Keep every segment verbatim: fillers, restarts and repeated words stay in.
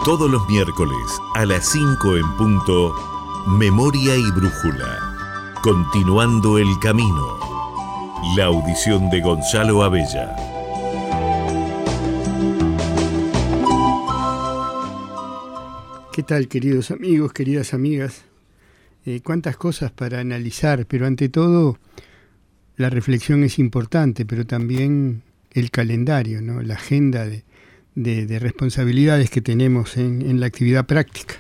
Todos los miércoles a las cinco en punto, Memoria y Brújula. Continuando el camino. La audición de Gonzalo Abella. ¿Qué tal, queridos amigos, queridas amigas? Eh, cuántas cosas para analizar, pero ante todo la reflexión es importante, pero también el calendario, ¿no? La agenda de, de, de responsabilidades que tenemos en, en la actividad práctica.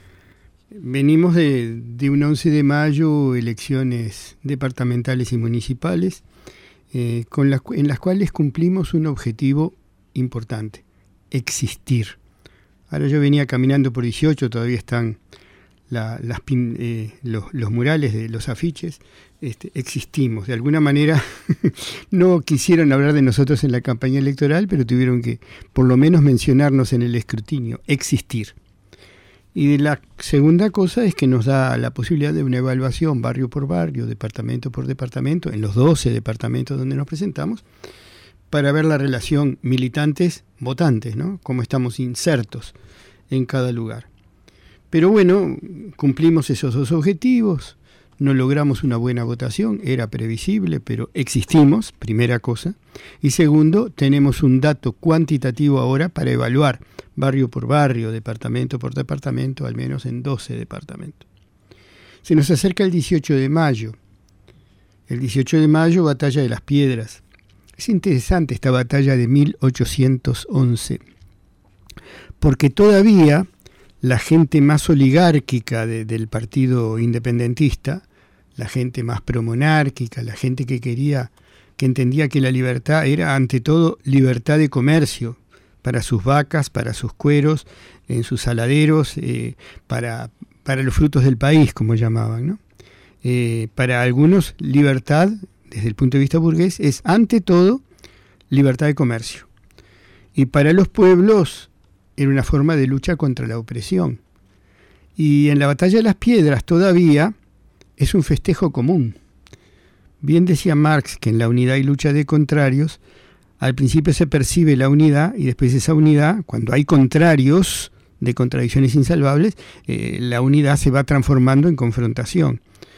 Venimos de, de un once de mayo, elecciones departamentales y municipales, eh, con las, en las cuales cumplimos un objetivo importante: existir. Ahora yo venía caminando por dieciocho, todavía están la, las, eh, los, los murales de los afiches. Este, existimos. De alguna manera no quisieron hablar de nosotros en la campaña electoral, pero tuvieron que por lo menos mencionarnos en el escrutinio: existir. Y la segunda cosa es que nos da la posibilidad de una evaluación barrio por barrio, departamento por departamento, en los doce departamentos donde nos presentamos, para ver la relación militantes-votantes, ¿no? Cómo estamos insertos en cada lugar. Pero bueno, cumplimos esos dos objetivos, no logramos una buena votación, era previsible, pero existimos, primera cosa. Y segundo, tenemos un dato cuantitativo ahora para evaluar barrio por barrio, departamento por departamento, al menos en doce departamentos. Se nos acerca el dieciocho de mayo. El dieciocho de mayo, Batalla de las Piedras. Es interesante esta batalla de mil ochocientos once, porque todavía la gente más oligárquica de, del partido independentista, la gente más promonárquica, la gente que quería, que entendía que la libertad era ante todo libertad de comercio, para sus vacas, para sus cueros, en sus saladeros, eh, para, para los frutos del país, como llamaban, ¿no? Eh, para algunos, libertad, desde el punto de vista burgués, es ante todo libertad de comercio. Y para los pueblos era una forma de lucha contra la opresión. Y en la Batalla de las Piedras todavía es un festejo común. Bien decía Marx que en la unidad y lucha de contrarios, al principio se percibe la unidad y después esa unidad, cuando hay contrarios de contradicciones insalvables, eh, la unidad se va transformando en confrontación.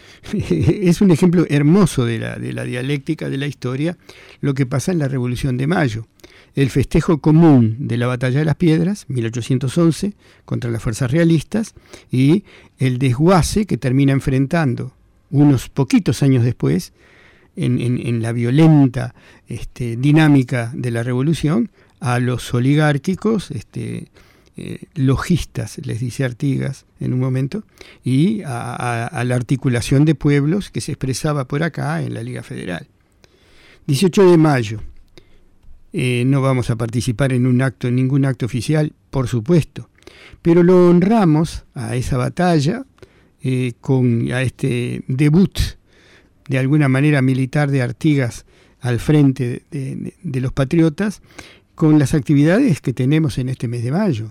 Es un ejemplo hermoso de la, de la dialéctica de la historia, lo que pasa en la Revolución de Mayo. El festejo común de la Batalla de las Piedras, mil ochocientos once, contra las fuerzas realistas, y el desguace que termina enfrentando unos poquitos años después, en, en, en la violenta este, dinámica de la Revolución, a los oligárquicos, este, eh, logistas, les dice Artigas en un momento, y a, a, a la articulación de pueblos que se expresaba por acá en la Liga Federal. dieciocho de mayo. Eh, no vamos a participar en un acto, en ningún acto oficial, por supuesto, pero lo honramos a esa batalla eh, con a este debut de alguna manera militar de Artigas al frente de, de, de los patriotas, con las actividades que tenemos en este mes de mayo.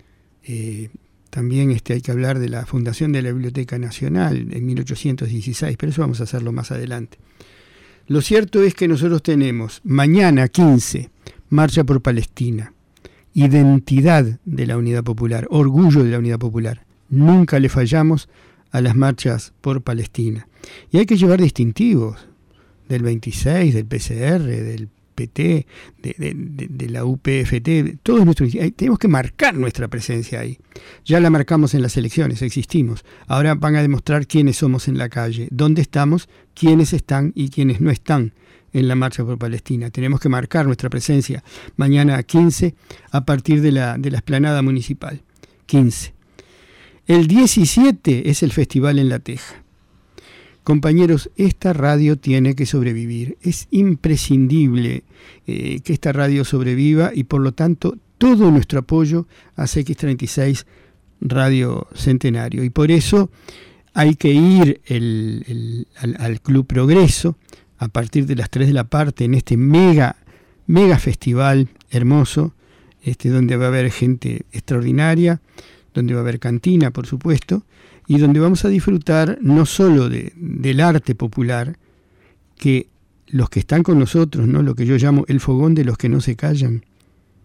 Eh, también este, hay que hablar de la fundación de la Biblioteca Nacional en mil ochocientos dieciséis, pero eso vamos a hacerlo más adelante. Lo cierto es que nosotros tenemos mañana quince, Marcha por Palestina, identidad de la Unidad Popular, orgullo de la Unidad Popular. Nunca le fallamos a las marchas por Palestina. Y hay que llevar distintivos del veintiséis, del P C R, del P T, de, de, de, de la U P F T, todos nuestros, tenemos que marcar nuestra presencia ahí. Ya la marcamos en las elecciones, existimos. Ahora van a demostrar quiénes somos en la calle, dónde estamos, quiénes están y quiénes no están en la Marcha por Palestina. Tenemos que marcar nuestra presencia mañana quince a partir de la, de la explanada municipal. quince. El diecisiete es el Festival en La Teja. Compañeros, esta radio tiene que sobrevivir. Es imprescindible eh, que esta radio sobreviva y por lo tanto todo nuestro apoyo a C X treinta y seis Radio Centenario. Y por eso hay que ir el, el, al, al Club Progreso a partir de las tres de la tarde en este mega, mega festival hermoso, este, donde va a haber gente extraordinaria, donde va a haber cantina, por supuesto, y donde vamos a disfrutar no solo de, del arte popular, que los que están con nosotros, ¿no? Lo que yo llamo el fogón de los que no se callan,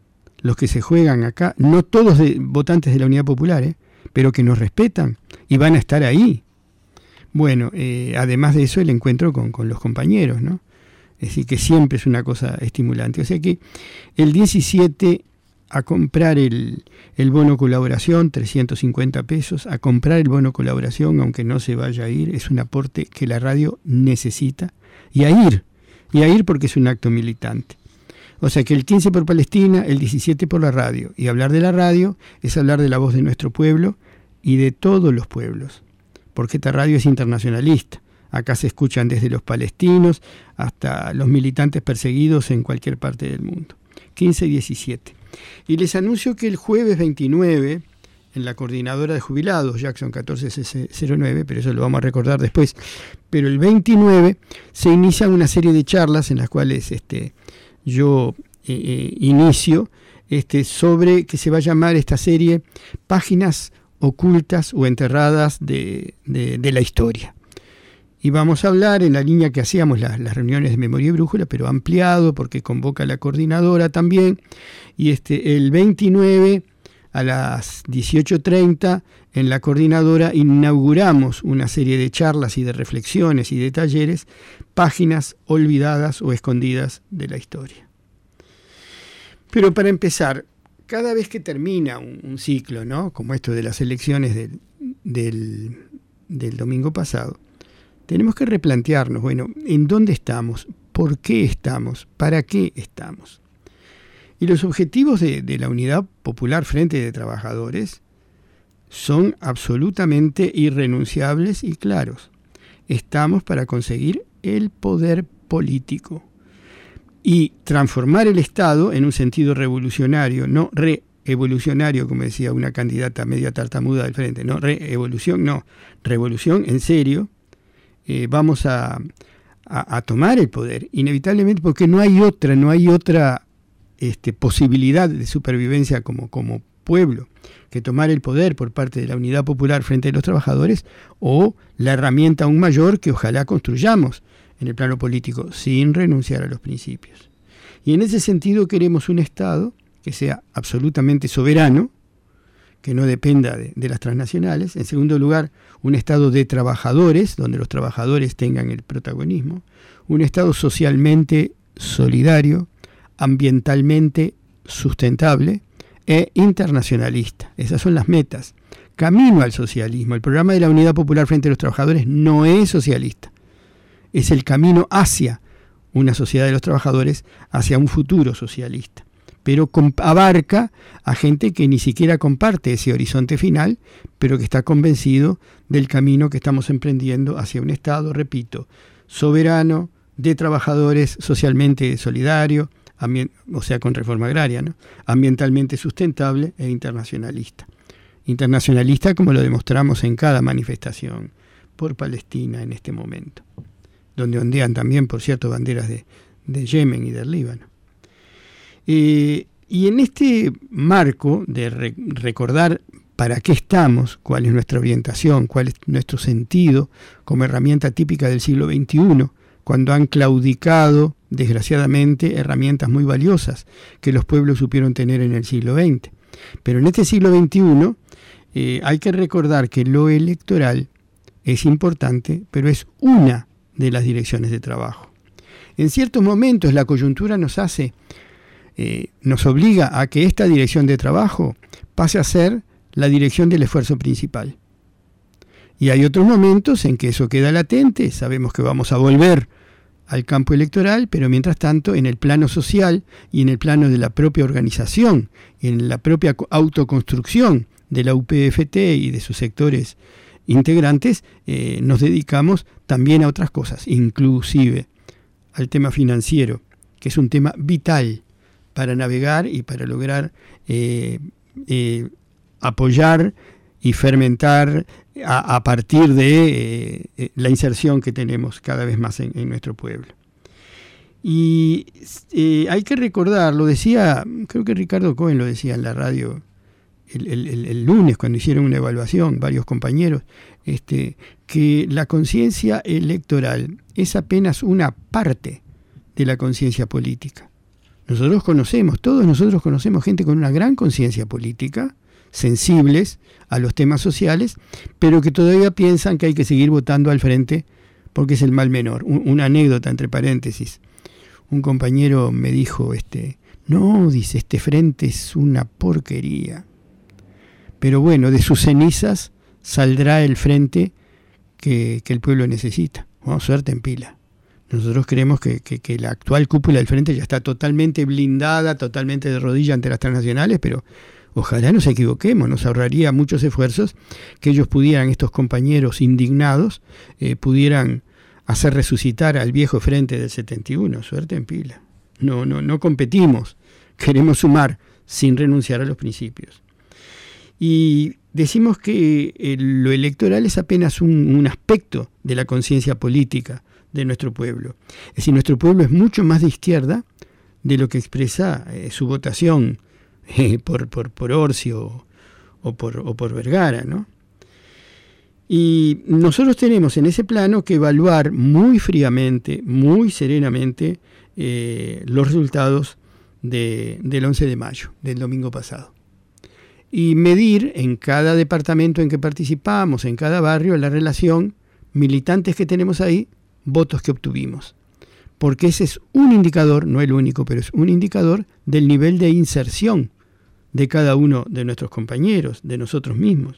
los que se juegan acá, no todos de, votantes de la Unidad Popular, ¿eh? pero que nos respetan y van a estar ahí. Bueno, eh, además de eso, el encuentro con, con los compañeros, ¿no? Es decir, que siempre es una cosa estimulante. O sea que el diecisiete a comprar el, el bono colaboración, trescientos cincuenta pesos, a comprar el bono colaboración, aunque no se vaya a ir, es un aporte que la radio necesita, y a ir, y a ir porque es un acto militante. O sea que el quince por Palestina, el diecisiete por la radio, y hablar de la radio es hablar de la voz de nuestro pueblo y de todos los pueblos, porque esta radio es internacionalista. Acá se escuchan desde los palestinos hasta los militantes perseguidos en cualquier parte del mundo. quince y diecisiete. Y les anuncio que el jueves veintinueve, en la coordinadora de jubilados, Jackson catorce cero nueve, pero eso lo vamos a recordar después, pero el veintinueve se inicia una serie de charlas en las cuales este, yo eh, eh, inicio este, sobre, que se va a llamar esta serie, Páginas ocultas o enterradas de, de, de la historia. Y vamos a hablar en la línea que hacíamos las, las reuniones de Memoria y Brújula, pero ampliado porque convoca a la coordinadora también. Y este, el veintinueve a las dieciocho treinta en la coordinadora inauguramos una serie de charlas y de reflexiones y de talleres, Páginas olvidadas o escondidas de la historia. Pero para empezar, cada vez que termina un, un ciclo, ¿no? Como esto de las elecciones del, del, del domingo pasado, tenemos que replantearnos, bueno, ¿en dónde estamos? ¿Por qué estamos? ¿Para qué estamos? Y los objetivos de, de la Unidad Popular Frente de Trabajadores son absolutamente irrenunciables y claros. Estamos para conseguir el poder político y transformar el Estado en un sentido revolucionario, no reevolucionario, como decía una candidata media tartamuda del Frente, no reevolución, no, revolución en serio. Eh, vamos a, a, a tomar el poder, inevitablemente, porque no hay otra, no hay otra este, posibilidad de supervivencia como, como pueblo que tomar el poder por parte de la Unidad Popular Frente a los Trabajadores, o la herramienta aún mayor que ojalá construyamos en el plano político sin renunciar a los principios. Y en ese sentido queremos un Estado que sea absolutamente soberano, que no dependa de, de las transnacionales. En segundo lugar, un Estado de trabajadores, donde los trabajadores tengan el protagonismo. Un Estado socialmente solidario, ambientalmente sustentable e internacionalista. Esas son las metas. Camino al socialismo. El programa de la Unidad Popular Frente a los Trabajadores no es socialista. Es el camino hacia una sociedad de los trabajadores, hacia un futuro socialista. Pero abarca a gente que ni siquiera comparte ese horizonte final, pero que está convencido del camino que estamos emprendiendo hacia un Estado, repito, soberano, de trabajadores, socialmente solidario, o sea, con reforma agraria, ¿no? Ambientalmente sustentable e internacionalista. Internacionalista como lo demostramos en cada manifestación por Palestina en este momento, donde ondean también, por cierto, banderas de, de Yemen y del Líbano. Eh, y en este marco de re- recordar para qué estamos, cuál es nuestra orientación, cuál es nuestro sentido como herramienta típica del siglo veintiuno, cuando han claudicado, desgraciadamente, herramientas muy valiosas que los pueblos supieron tener en el siglo veinte. Pero en este siglo veintiuno eh, hay que recordar que lo electoral es importante, pero es una de las direcciones de trabajo. En ciertos momentos la coyuntura nos hace Eh, nos obliga a que esta dirección de trabajo pase a ser la dirección del esfuerzo principal. Y hay otros momentos en que eso queda latente, sabemos que vamos a volver al campo electoral, pero mientras tanto en el plano social y en el plano de la propia organización, en la propia autoconstrucción de la U P F T y de sus sectores integrantes, eh, nos dedicamos también a otras cosas, inclusive al tema financiero, que es un tema vital para navegar y para lograr eh, eh, apoyar y fermentar a, a partir de eh, la inserción que tenemos cada vez más en, en nuestro pueblo. Y eh, hay que recordar, lo decía, creo que Ricardo Cohen lo decía en la radio el, el, el lunes cuando hicieron una evaluación, varios compañeros, este, que la conciencia electoral es apenas una parte de la conciencia política. Nosotros conocemos, todos nosotros conocemos gente con una gran conciencia política, sensibles a los temas sociales, pero que todavía piensan que hay que seguir votando al frente porque es el mal menor. Un, una anécdota entre paréntesis. Un compañero me dijo, este, no, dice, este frente es una porquería. Pero bueno, de sus cenizas saldrá el frente que, que el pueblo necesita. Bueno, suerte en pila. Nosotros creemos que, que, que la actual cúpula del frente ya está totalmente blindada, totalmente de rodilla ante las transnacionales, pero ojalá nos equivoquemos, nos ahorraría muchos esfuerzos que ellos pudieran, estos compañeros indignados, eh, pudieran hacer resucitar al viejo frente del setenta y uno. Suerte en pila. No, no, no competimos, queremos sumar sin renunciar a los principios. Y decimos que el, lo electoral es apenas un, un aspecto de la conciencia política de nuestro pueblo. Es decir, nuestro pueblo es mucho más de izquierda de lo que expresa eh, su votación eh, por, por, por Orcio o por, o por Vergara, ¿no? Y nosotros tenemos en ese plano que evaluar muy fríamente, muy serenamente, eh, los resultados de, del once de mayo, del domingo pasado. Y medir en cada departamento en que participamos, en cada barrio, la relación militantes que tenemos ahí, votos que obtuvimos. Porque ese es un indicador, no el único, pero es un indicador del nivel de inserción de cada uno de nuestros compañeros, de nosotros mismos.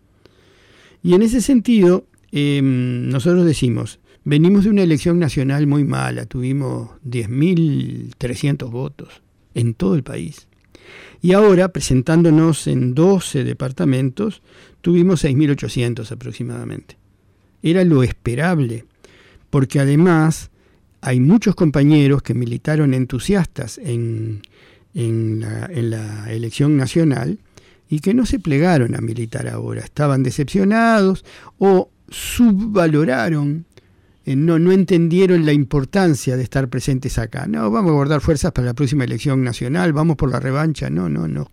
Y en ese sentido, eh, nosotros decimos, venimos de una elección nacional muy mala, tuvimos diez mil trescientos votos en todo el país. Y ahora, presentándonos en doce departamentos, tuvimos seis mil ochocientos aproximadamente. Era lo esperable, porque además hay muchos compañeros que militaron entusiastas en, en, la, en la elección nacional y que no se plegaron a militar ahora, estaban decepcionados o subvaloraron, eh, no, no entendieron la importancia de estar presentes acá. No, vamos a guardar fuerzas para la próxima elección nacional, vamos por la revancha. No, no, no.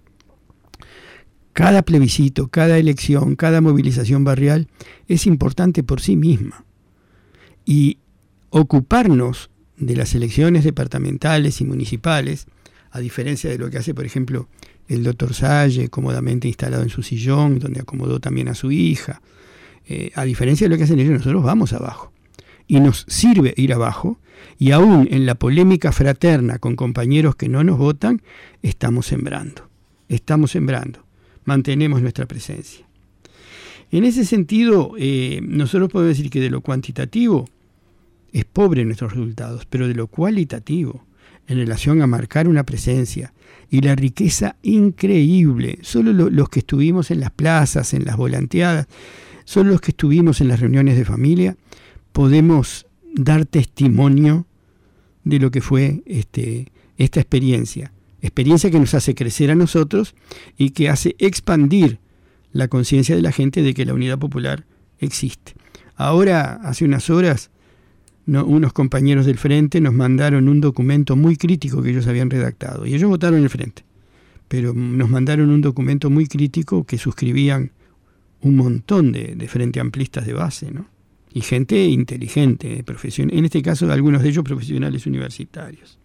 Cada plebiscito, cada elección, cada movilización barrial es importante por sí misma. Y ocuparnos de las elecciones departamentales y municipales, a diferencia de lo que hace, por ejemplo, el doctor Salle, cómodamente instalado en su sillón, donde acomodó también a su hija, eh, a diferencia de lo que hacen ellos, nosotros vamos abajo. Y nos sirve ir abajo, y aún en la polémica fraterna con compañeros que no nos votan, estamos sembrando, estamos sembrando, mantenemos nuestra presencia. En ese sentido, eh, nosotros podemos decir que de lo cuantitativo es pobre nuestros resultados, pero de lo cualitativo, en relación a marcar una presencia y la riqueza increíble, solo lo, los que estuvimos en las plazas, en las volanteadas, solo los que estuvimos en las reuniones de familia, podemos dar testimonio de lo que fue este, esta experiencia, experiencia que nos hace crecer a nosotros y que hace expandir la conciencia de la gente de que la unidad popular existe. Ahora, hace unas horas, No, unos compañeros del Frente nos mandaron un documento muy crítico que ellos habían redactado. Y ellos votaron en el Frente. Pero nos mandaron un documento muy crítico que suscribían un montón de, de Frente Amplistas de base, ¿no? Y gente inteligente, profesional, en este caso algunos de ellos profesionales universitarios.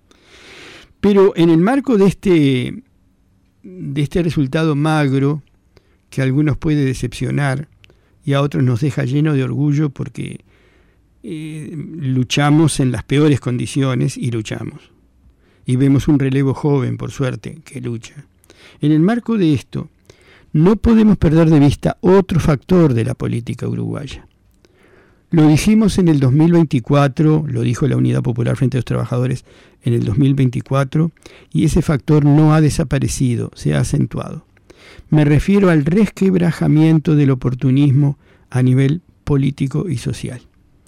Pero en el marco de este, de este resultado magro, que a algunos puede decepcionar y a otros nos deja lleno de orgullo porque Eh, luchamos en las peores condiciones y luchamos. Y vemos un relevo joven, por suerte, que lucha. En el marco de esto, no podemos perder de vista otro factor de la política uruguaya. Lo dijimos en el dos mil veinticuatro, lo dijo la Unidad Popular Frente a los Trabajadores en el dos mil veinticuatro, y ese factor no ha desaparecido, se ha acentuado. Me refiero al resquebrajamiento del oportunismo a nivel político y social.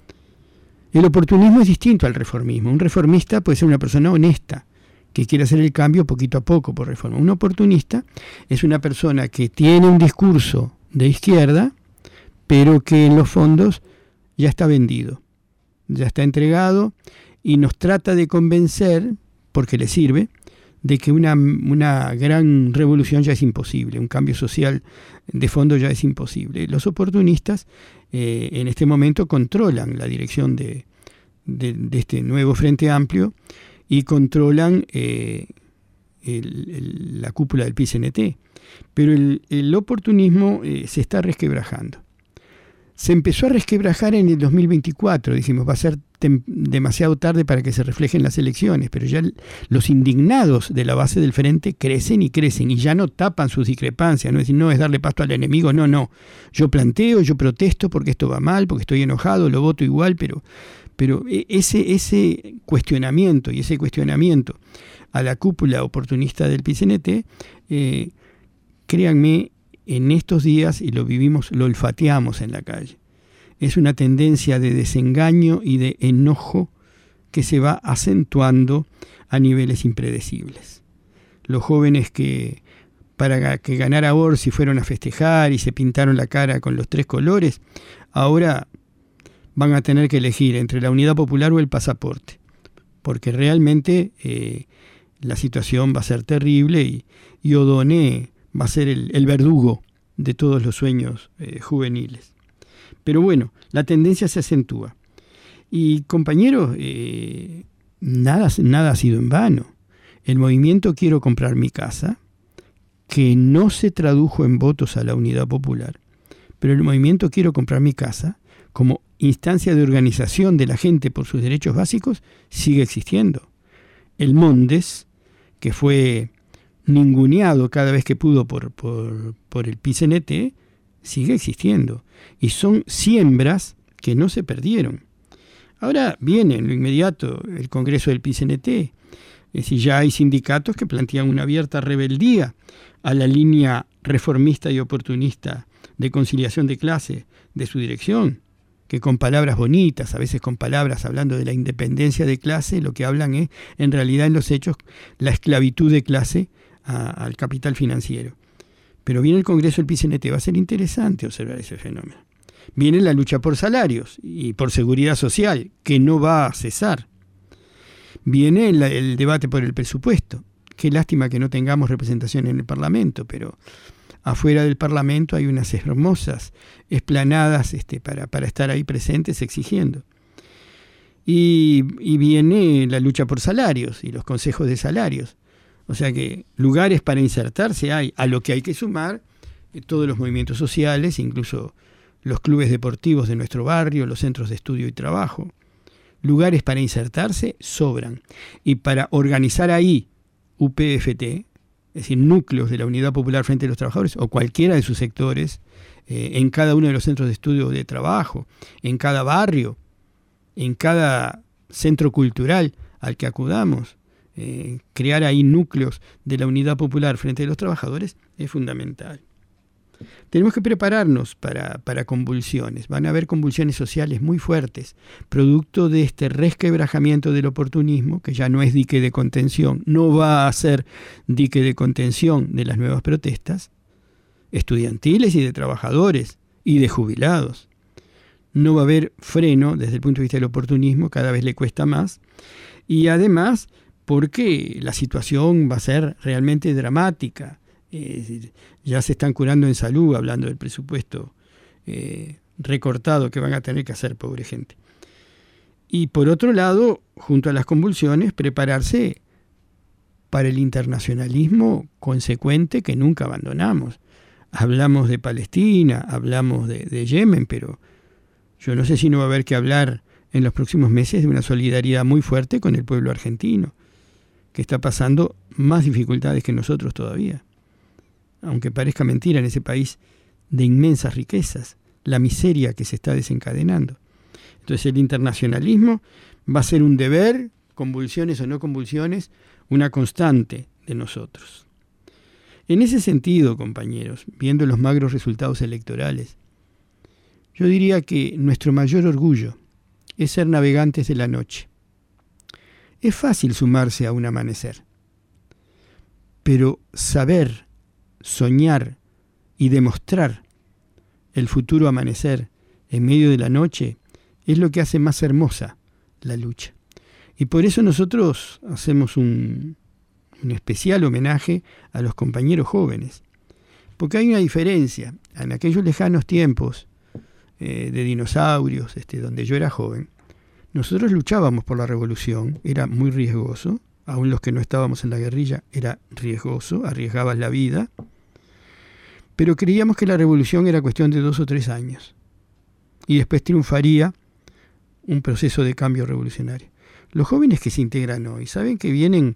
El oportunismo es distinto al reformismo. Un reformista puede ser una persona honesta, que quiere hacer el cambio poquito a poco por reforma. Un oportunista es una persona que tiene un discurso de izquierda, pero que en los fondos ya está vendido, ya está entregado y nos trata de convencer, porque le sirve, de que una, una gran revolución ya es imposible, un cambio social de fondo ya es imposible. Los oportunistas eh, en este momento controlan la dirección de, de, de este nuevo Frente Amplio y controlan eh, el, el, la cúpula del P I C N T. Pero el, el oportunismo eh, se está resquebrajando. Se empezó a resquebrajar en el dos mil veinticuatro, dijimos, va a ser tem- demasiado tarde para que se reflejen las elecciones, pero ya l- los indignados de la base del frente crecen y crecen y ya no tapan sus discrepancias, no es decir, no es darle pasto al enemigo, no, no, yo planteo, yo protesto porque esto va mal, porque estoy enojado, lo voto igual, pero, pero ese, ese cuestionamiento y ese cuestionamiento a la cúpula oportunista del P I C N T, eh, créanme, en estos días, y lo vivimos, lo olfateamos en la calle. Es una tendencia de desengaño y de enojo que se va acentuando a niveles impredecibles. Los jóvenes que para que ganara Orsi fueron a festejar y se pintaron la cara con los tres colores, ahora van a tener que elegir entre la Unidad Popular o el pasaporte, porque realmente eh, la situación va a ser terrible y, y O'Donnell va a ser el, el verdugo de todos los sueños eh, juveniles. Pero bueno, la tendencia se acentúa. Y compañeros, eh, nada, nada ha sido en vano. El movimiento Quiero Comprar Mi Casa, que no se tradujo en votos a la Unidad Popular, pero el movimiento Quiero Comprar Mi Casa, como instancia de organización de la gente por sus derechos básicos, sigue existiendo. El Mondes, que fue ninguneado cada vez que pudo por, por, por el P I C N T, sigue existiendo. Y son siembras que no se perdieron. Ahora viene en lo inmediato el Congreso del P I C N T. Es decir, ya hay sindicatos que plantean una abierta rebeldía a la línea reformista y oportunista de conciliación de clase de su dirección, que con palabras bonitas, a veces con palabras hablando de la independencia de clase, lo que hablan es, en realidad en los hechos, la esclavitud de clase a, al capital financiero. Pero viene el Congreso del P I C N T, va a ser interesante observar ese fenómeno. Viene la lucha por salarios y por seguridad social, que no va a cesar. Viene el, el debate por el presupuesto. Qué lástima que no tengamos representación en el Parlamento, pero afuera del Parlamento hay unas hermosas explanadas este, para, para estar ahí presentes exigiendo. Y, y viene la lucha por salarios y los consejos de salarios. O sea que lugares para insertarse hay, a lo que hay que sumar eh, todos los movimientos sociales, incluso los clubes deportivos de nuestro barrio, los centros de estudio y trabajo. Lugares para insertarse sobran. Y para organizar ahí U P F T, es decir, núcleos de la Unidad Popular Frente a los Trabajadores, o cualquiera de sus sectores, eh, en cada uno de los centros de estudio de trabajo, en cada barrio, en cada centro cultural al que acudamos, eh, crear ahí núcleos de la Unidad Popular Frente a los Trabajadores es fundamental. Tenemos que prepararnos para, para convulsiones. Van a haber convulsiones sociales muy fuertes, producto de este resquebrajamiento del oportunismo, que ya no es dique de contención, no va a ser dique de contención de las nuevas protestas estudiantiles y de trabajadores y de jubilados. No va a haber freno desde el punto de vista del oportunismo, cada vez le cuesta más, y además porque la situación va a ser realmente dramática. Eh, ya se están curando en salud, hablando del presupuesto eh, recortado que van a tener que hacer, pobre gente. Y por otro lado, junto a las convulsiones, prepararse para el internacionalismo consecuente que nunca abandonamos. Hablamos de Palestina, hablamos de, de Yemen, pero yo no sé si no va a haber que hablar en los próximos meses de una solidaridad muy fuerte con el pueblo argentino, que está pasando más dificultades que nosotros todavía. Aunque parezca mentira, en ese país de inmensas riquezas, la miseria que se está desencadenando. Entonces el internacionalismo va a ser un deber, convulsiones o no convulsiones, una constante de nosotros. En ese sentido, compañeros, viendo los magros resultados electorales, yo diría que nuestro mayor orgullo es ser navegantes de la noche. Es fácil sumarse a un amanecer, pero saber, soñar y demostrar el futuro amanecer en medio de la noche es lo que hace más hermosa la lucha. Y por eso nosotros hacemos un, un especial homenaje a los compañeros jóvenes, porque hay una diferencia. En aquellos lejanos tiempos eh, de dinosaurios, este, donde yo era joven, Nosotros luchábamos por la revolución, era muy riesgoso, aún los que no estábamos en la guerrilla era riesgoso, arriesgabas la vida, pero creíamos que la revolución era cuestión de dos o tres años y después triunfaría un proceso de cambio revolucionario. Los jóvenes que se integran hoy saben que vienen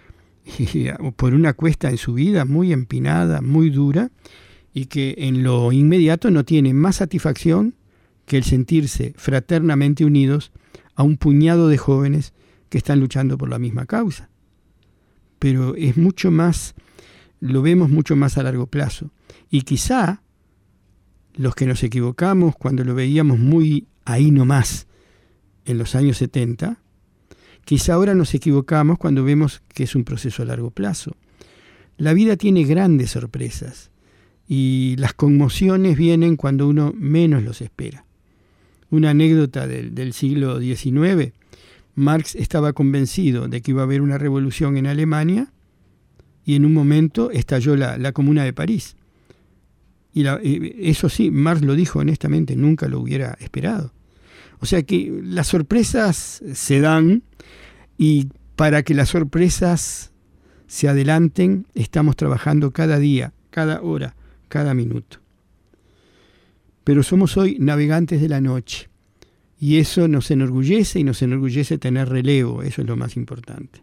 por una cuesta en su vida muy empinada, muy dura, y que en lo inmediato no tienen más satisfacción que el sentirse fraternamente unidos a un puñado de jóvenes que están luchando por la misma causa. Pero es mucho más, lo vemos mucho más a largo plazo. Y quizá los que nos equivocamos cuando lo veíamos muy ahí nomás en los años setenta, quizá ahora nos equivocamos cuando vemos que es un proceso a largo plazo. La vida tiene grandes sorpresas y las conmociones vienen cuando uno menos los espera. Una anécdota del, del siglo diecinueve, Marx estaba convencido de que iba a haber una revolución en Alemania y en un momento estalló la, la Comuna de París. Y la, eso sí, Marx lo dijo honestamente, nunca lo hubiera esperado. O sea que las sorpresas se dan y para que las sorpresas se adelanten estamos trabajando cada día, cada hora, cada minuto. Pero somos hoy navegantes de la noche y eso nos enorgullece y nos enorgullece tener relevo, eso es lo más importante.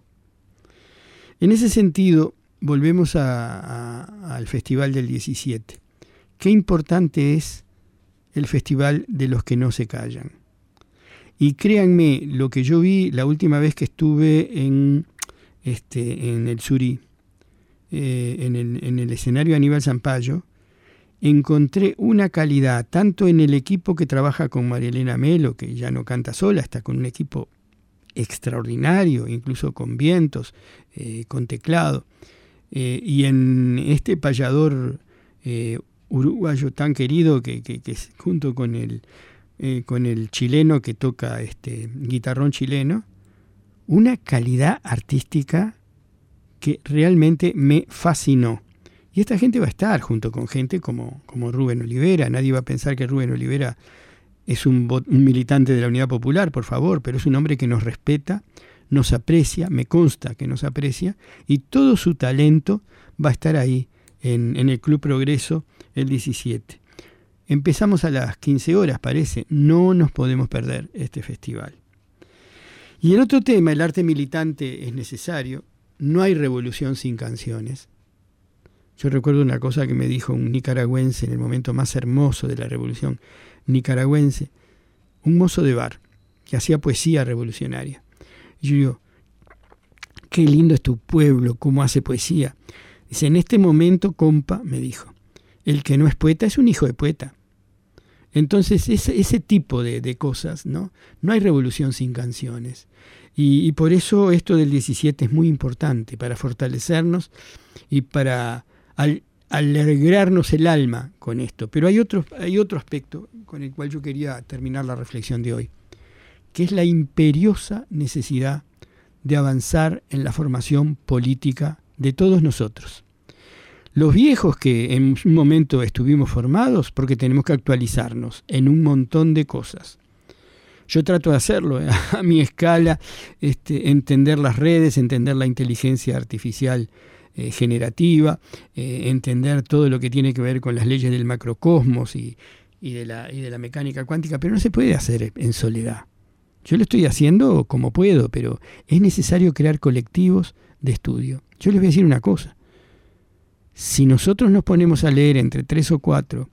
En ese sentido, volvemos a, a, al Festival del diecisiete. Qué importante es el Festival de los que no se callan. Y créanme, lo que yo vi la última vez que estuve en, este, en el Surí, eh, en, el, en el escenario Aníbal Zampayo, encontré una calidad, tanto en el equipo que trabaja con María Elena Melo, que ya no canta sola, está con un equipo extraordinario, incluso con vientos, eh, con teclado, eh, y en este payador eh, uruguayo tan querido que, que, que junto con el, eh, con el chileno que toca este guitarrón chileno, una calidad artística que realmente me fascinó. Y esta gente va a estar junto con gente como, como Rubén Olivera. Nadie va a pensar que Rubén Olivera es un, un militante de la Unidad Popular, por favor, pero es un hombre que nos respeta, nos aprecia, me consta que nos aprecia, y todo su talento va a estar ahí en, en el Club Progreso el diecisiete. Empezamos a las quince horas, parece. No nos podemos perder este festival. Y el otro tema, el arte militante es necesario. No hay revolución sin canciones. Yo recuerdo una cosa que me dijo un nicaragüense en el momento más hermoso de la revolución nicaragüense, un mozo de bar que hacía poesía revolucionaria. Y yo digo, qué lindo es tu pueblo, cómo hace poesía. Dice, en este momento, compa, me dijo, el que no es poeta es un hijo de poeta. Entonces, ese, ese tipo de, de cosas, ¿no? No hay revolución sin canciones. Y, y por eso esto del diecisiete es muy importante, para fortalecernos y para al, alegrarnos el alma con esto. Pero hay otro, hay otro aspecto con el cual yo quería terminar la reflexión de hoy, que es la imperiosa necesidad de avanzar en la formación política de todos nosotros. Los viejos que en un momento estuvimos formados, porque tenemos que actualizarnos en un montón de cosas. Yo trato de hacerlo eh, a mi escala, este, entender las redes, entender la inteligencia artificial eh, generativa, eh, entender todo lo que tiene que ver con las leyes del macrocosmos y, y, de la, y de la mecánica cuántica, pero no se puede hacer en soledad. Yo lo estoy haciendo como puedo, pero es necesario crear colectivos de estudio. Yo les voy a decir una cosa. Si nosotros nos ponemos a leer entre tres o cuatro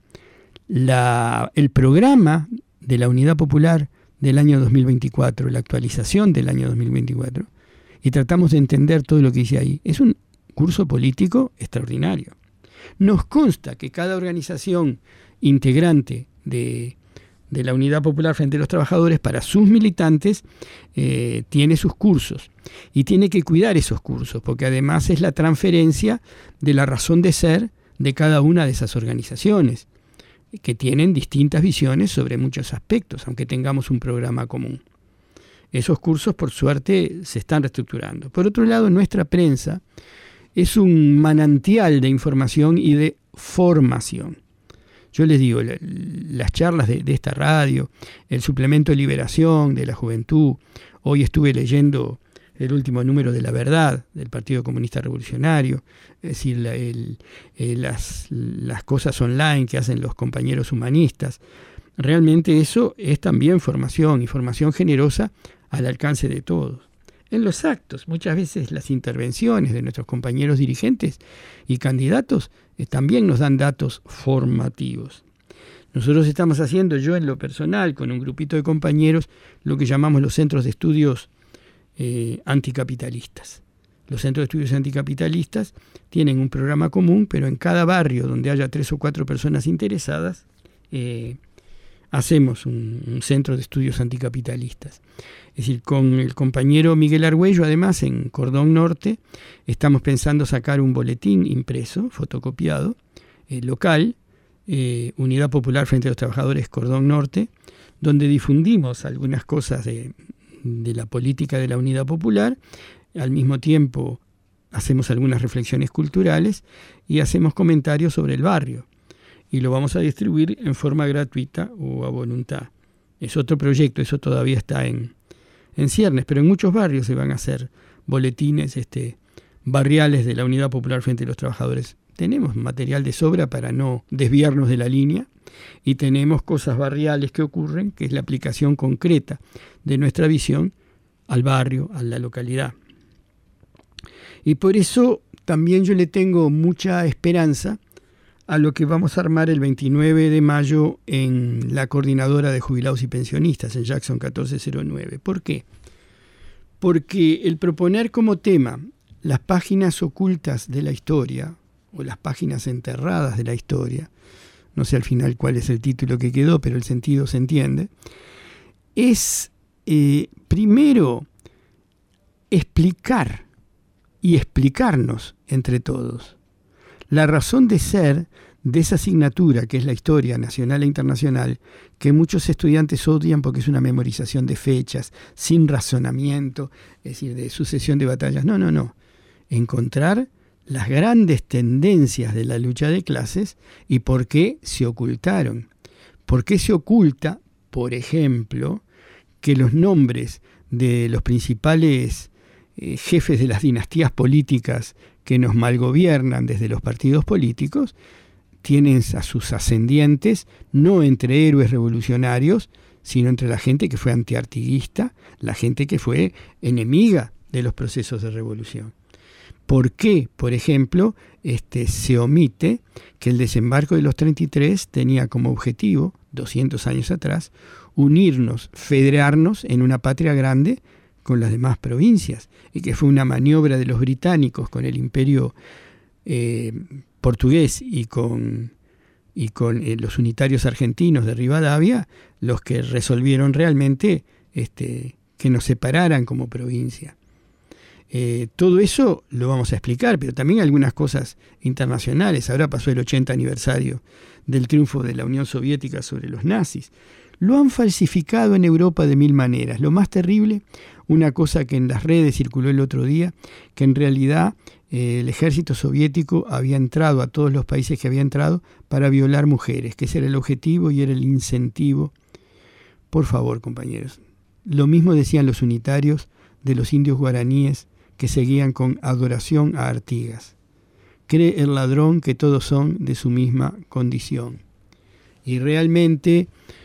la, el programa de la Unidad Popular del año dos mil veinticuatro, la actualización del año dos mil veinticuatro, y tratamos de entender todo lo que dice ahí, es un curso político extraordinario. Nos consta que cada organización integrante de, de la Unidad Popular Frente a los Trabajadores, para sus militantes, eh, tiene sus cursos y tiene que cuidar esos cursos, porque además es la transferencia de la razón de ser de cada una de esas organizaciones, que tienen distintas visiones sobre muchos aspectos, aunque tengamos un programa común. Esos cursos, por suerte, se están reestructurando. Por otro lado, nuestra prensa es un manantial de información y de formación. Yo les digo, la, las charlas de, de esta radio, el suplemento Liberación de la Juventud, hoy estuve leyendo el último número de La Verdad, del Partido Comunista Revolucionario, es decir, la, el, eh, las, las cosas online que hacen los compañeros humanistas. Realmente eso es también formación, y formación generosa al alcance de todos. En los actos, muchas veces las intervenciones de nuestros compañeros dirigentes y candidatos eh, también nos dan datos formativos. Nosotros estamos haciendo, yo en lo personal, con un grupito de compañeros, lo que llamamos los centros de estudios eh, anticapitalistas. Los centros de estudios anticapitalistas tienen un programa común, pero en cada barrio donde haya tres o cuatro personas interesadas, eh, hacemos un, un centro de estudios anticapitalistas. Es decir, con el compañero Miguel Argüello, además, en Cordón Norte, estamos pensando sacar un boletín impreso, fotocopiado, eh, local, eh, Unidad Popular Frente a los Trabajadores Cordón Norte, donde difundimos algunas cosas de, de la política de la Unidad Popular, al mismo tiempo hacemos algunas reflexiones culturales y hacemos comentarios sobre el barrio. Y lo vamos a distribuir en forma gratuita o a voluntad. Es otro proyecto, eso todavía está en, en ciernes, pero en muchos barrios se van a hacer boletines este, barriales de la Unidad Popular Frente a los Trabajadores. Tenemos material de sobra para no desviarnos de la línea y tenemos cosas barriales que ocurren, que es la aplicación concreta de nuestra visión al barrio, a la localidad. Y por eso también yo le tengo mucha esperanza a lo que vamos a armar el veintinueve de mayo en la Coordinadora de Jubilados y Pensionistas, en Jackson catorce cero nueve. ¿Por qué? Porque el proponer como tema las páginas ocultas de la historia, o las páginas enterradas de la historia, no sé al final cuál es el título que quedó, pero el sentido se entiende, es eh, primero explicar y explicarnos entre todos la razón de ser de esa asignatura que es la historia nacional e internacional, que muchos estudiantes odian porque es una memorización de fechas, sin razonamiento, es decir, de sucesión de batallas. No, no, no. Encontrar las grandes tendencias de la lucha de clases y por qué se ocultaron. ¿Por qué se oculta, por ejemplo, que los nombres de los principales eh, jefes de las dinastías políticas que nos malgobiernan desde los partidos políticos tienen a sus ascendientes no entre héroes revolucionarios, sino entre la gente que fue antiartiguista, la gente que fue enemiga de los procesos de revolución? ¿Por qué, por ejemplo, este, se omite que el desembarco de los treinta y tres tenía como objetivo, doscientos años atrás, unirnos, federarnos en una patria grande con las demás provincias, y que fue una maniobra de los británicos con el imperio eh, portugués y con, y con eh, los unitarios argentinos de Rivadavia los que resolvieron realmente este, que nos separaran como provincia? Eh, todo eso lo vamos a explicar, pero también algunas cosas internacionales. Ahora pasó el ochenta aniversario del triunfo de la Unión Soviética sobre los nazis. Lo han falsificado en Europa de mil maneras. Lo más terrible, una cosa que en las redes circuló el otro día, que en realidad eh, el ejército soviético había entrado a todos los países que había entrado para violar mujeres, que ese era el objetivo y era el incentivo. Por favor, compañeros, lo mismo decían los unitarios de los indios guaraníes que seguían con adoración a Artigas. Cree el ladrón que todos son de su misma condición. Y realmente,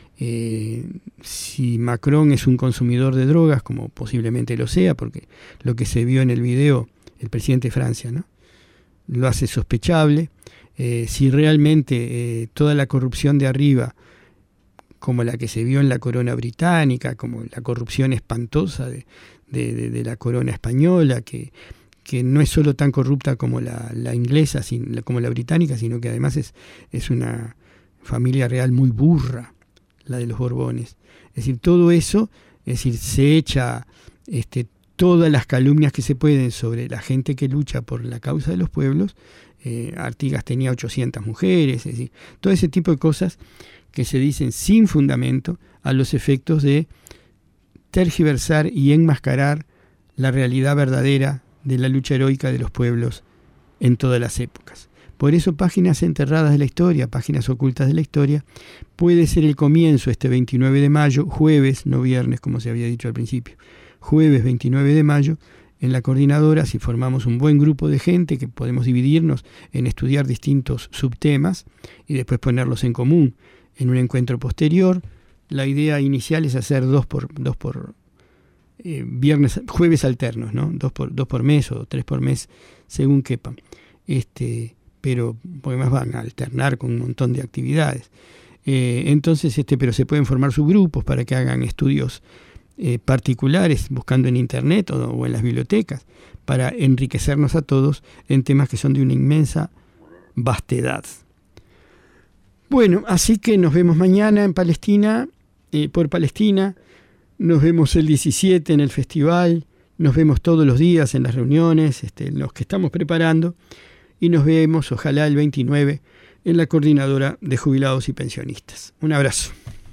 eh, si Macron es un consumidor de drogas, como posiblemente lo sea, porque lo que se vio en el video, el presidente de Francia, ¿no?, lo hace sospechable, eh, si realmente eh, toda la corrupción de arriba, como la que se vio en la corona británica, como la corrupción espantosa de, de, de, de la corona española, que, que no es solo tan corrupta como la, la inglesa, sin, como la británica, sino que además es, es una familia real muy burra, la de los Borbones. Es decir, todo eso, es decir, se echa este, todas las calumnias que se pueden sobre la gente que lucha por la causa de los pueblos. Eh, Artigas tenía ochocientas mujeres, es decir, todo ese tipo de cosas que se dicen sin fundamento a los efectos de tergiversar y enmascarar la realidad verdadera de la lucha heroica de los pueblos en todas las épocas. Por eso Páginas Enterradas de la Historia, Páginas Ocultas de la Historia, puede ser el comienzo este veintinueve de mayo, jueves, no viernes como se había dicho al principio, jueves veintinueve de mayo, en la coordinadora, si formamos un buen grupo de gente que podemos dividirnos en estudiar distintos subtemas y después ponerlos en común en un encuentro posterior. La idea inicial es hacer dos por, dos por eh, viernes, jueves alternos, ¿no? Dos por, dos por mes o tres por mes, según quepan. Este, pero porque más van a alternar con un montón de actividades. Eh, entonces, este, pero se pueden formar subgrupos para que hagan estudios eh, particulares, buscando en internet o, o en las bibliotecas, para enriquecernos a todos en temas que son de una inmensa vastedad. Bueno, así que nos vemos mañana en Palestina, eh, por Palestina, nos vemos el diecisiete en el festival, nos vemos todos los días en las reuniones, este, en los que estamos preparando, y nos vemos, ojalá, el veintinueve en la coordinadora de jubilados y pensionistas. Un abrazo.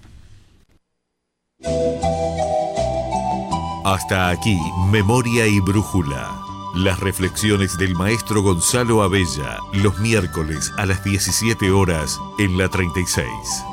Hasta aquí, Memoria y Brújula. Las reflexiones del maestro Gonzalo Abella, los miércoles a las diecisiete horas en la treinta y seis.